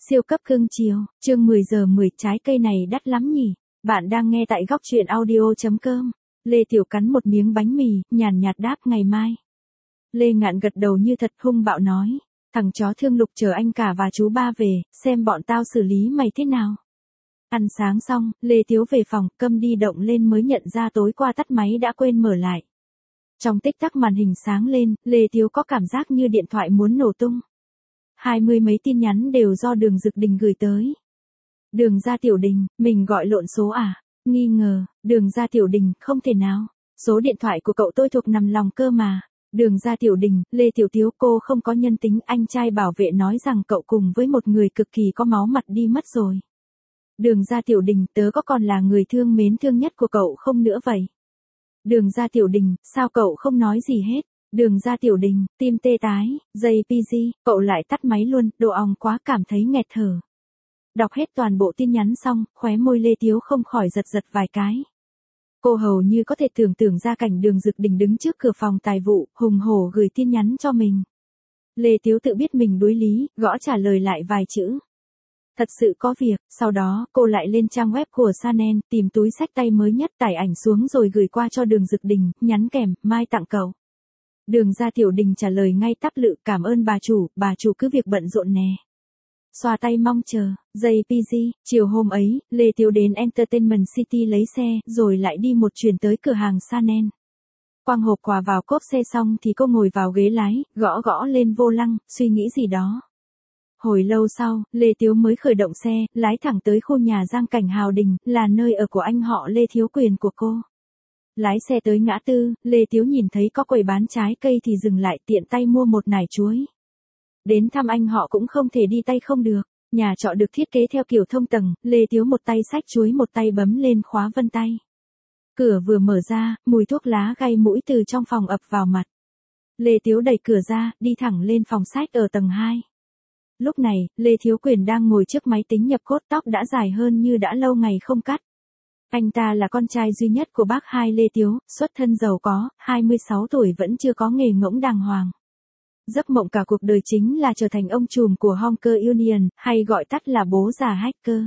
Siêu cấp cưng chiều, chương 10 giờ 10, trái cây này đắt lắm nhỉ. Bạn đang nghe tại góc truyện audio.com. Lê Tiểu cắn một miếng bánh mì, nhàn nhạt đáp ngày mai. Lê Ngạn gật đầu như thật hung bạo nói. Thằng chó thương Lục chờ anh cả và chú ba về, xem bọn tao xử lý mày thế nào. Ăn sáng xong, Lê Tiếu về phòng, câm đi động lên mới nhận ra tối qua tắt máy đã quên mở lại. Trong tích tắc màn hình sáng lên, Lê Tiếu có cảm giác như điện thoại muốn nổ tung. 20 mấy tin nhắn đều do Đường Dực Đình gửi tới. Đường Gia Tiểu Đình, mình gọi lộn số à? Nghi ngờ, Đường Gia Tiểu Đình, không thể nào. Số điện thoại của cậu tôi thuộc nằm lòng cơ mà. Đường Gia Tiểu Đình, Lê Tiểu Tiếu cô không có nhân tính, anh trai bảo vệ nói rằng cậu cùng với một người cực kỳ có máu mặt đi mất rồi. Đường Gia Tiểu Đình, tớ có còn là người thương mến thương nhất của cậu không nữa vậy? Đường Gia Tiểu Đình, sao cậu không nói gì hết? Đường Gia Tiểu Đình, tim tê tái, JPG, cậu lại tắt máy luôn, độ ong quá cảm thấy nghẹt thở. Đọc hết toàn bộ tin nhắn xong, khóe môi Lê Tiếu không khỏi giật giật vài cái. Cô hầu như có thể tưởng tượng ra cảnh Đường Dực Đình đứng trước cửa phòng tài vụ, hùng hổ gửi tin nhắn cho mình. Lê Tiếu tự biết mình đuối lý, gõ trả lời lại vài chữ. Thật sự có việc, sau đó cô lại lên trang web của Chanel, tìm túi xách tay mới nhất tải ảnh xuống rồi gửi qua cho Đường Dực Đình, nhắn kèm, mai tặng cậu. Đường Gia Tiểu Đình trả lời ngay tắp lự, cảm ơn bà chủ cứ việc bận rộn nè. Xoa tay mong chờ, JPG, chiều hôm ấy, Lê Tiếu đến Entertainment City lấy xe, rồi lại đi một chuyến tới cửa hàng Chanel. Quăng hộp quà vào cốp xe xong thì cô ngồi vào ghế lái, gõ lên vô lăng, suy nghĩ gì đó. Hồi lâu sau, Lê Tiếu mới khởi động xe, lái thẳng tới khu nhà Giang Cảnh Hào Đình, là nơi ở của anh họ Lê Thiếu Quyền của cô. Lái xe tới ngã tư, Lê Tiếu nhìn thấy có quầy bán trái cây thì dừng lại tiện tay mua một nải chuối. Đến thăm anh họ cũng không thể đi tay không được. Nhà trọ được thiết kế theo kiểu thông tầng, Lê Tiếu một tay xách chuối một tay bấm lên khóa vân tay. Cửa vừa mở ra, mùi thuốc lá gây mũi từ trong phòng ập vào mặt. Lê Tiếu đẩy cửa ra, đi thẳng lên phòng sách ở tầng 2. Lúc này, Lê Thiếu Quyền đang ngồi trước máy tính nhập code, tóc đã dài hơn như đã lâu ngày không cắt. Anh ta là con trai duy nhất của bác hai Lê Tiếu, xuất thân giàu có, 26 tuổi vẫn chưa có nghề ngỗng đàng hoàng. Giấc mộng cả cuộc đời chính là trở thành ông trùm của Honker Union, hay gọi tắt là bố già hacker.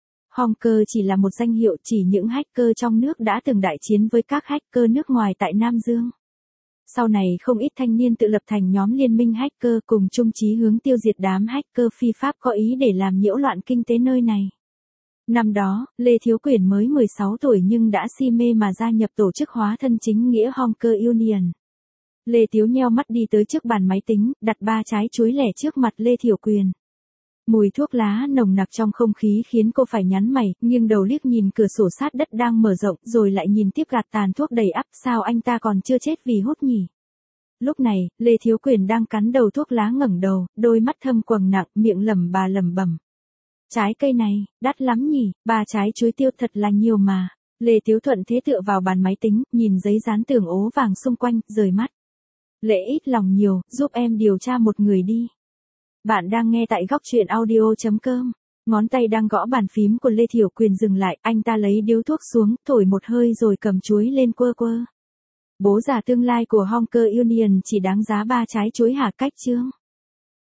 Honker chỉ là một danh hiệu chỉ những hacker trong nước đã từng đại chiến với các hacker nước ngoài tại Nam Dương. Sau này không ít thanh niên tự lập thành nhóm liên minh hacker cùng chung chí hướng tiêu diệt đám hacker phi pháp có ý để làm nhiễu loạn kinh tế nơi này. Năm đó, Lê Thiếu Quyền mới 16 tuổi nhưng đã si mê mà gia nhập tổ chức hóa thân chính nghĩa Honker Union. Lê Tiếu nheo mắt đi tới trước bàn máy tính, đặt 3 trái chuối lẻ trước mặt Lê Thiểu Quyền. Mùi thuốc lá nồng nặc trong không khí khiến cô phải nhắn mày, nghiêng đầu liếc nhìn cửa sổ sát đất đang mở rộng rồi lại nhìn tiếp gạt tàn thuốc đầy ắp, sao anh ta còn chưa chết vì hút nhỉ? Lúc này, Lê Thiếu Quyền đang cắn đầu thuốc lá ngẩng đầu, đôi mắt thâm quầng nặng, miệng lẩm bẩm. Trái cây này, đắt lắm nhỉ, 3 trái chuối tiêu thật là nhiều mà. Lê Tiếu thuận thế tựa vào bàn máy tính, nhìn giấy dán tường ố vàng xung quanh, rời mắt. Lễ ít lòng nhiều, giúp em điều tra một người đi. Bạn đang nghe tại góc truyện audio.com. Ngón tay đang gõ bàn phím của Lê Thiểu Quyền dừng lại, anh ta lấy điếu thuốc xuống, thổi một hơi rồi cầm chuối lên quơ. Bố già tương lai của Honker Union chỉ đáng giá 3 trái chuối hả cách chương?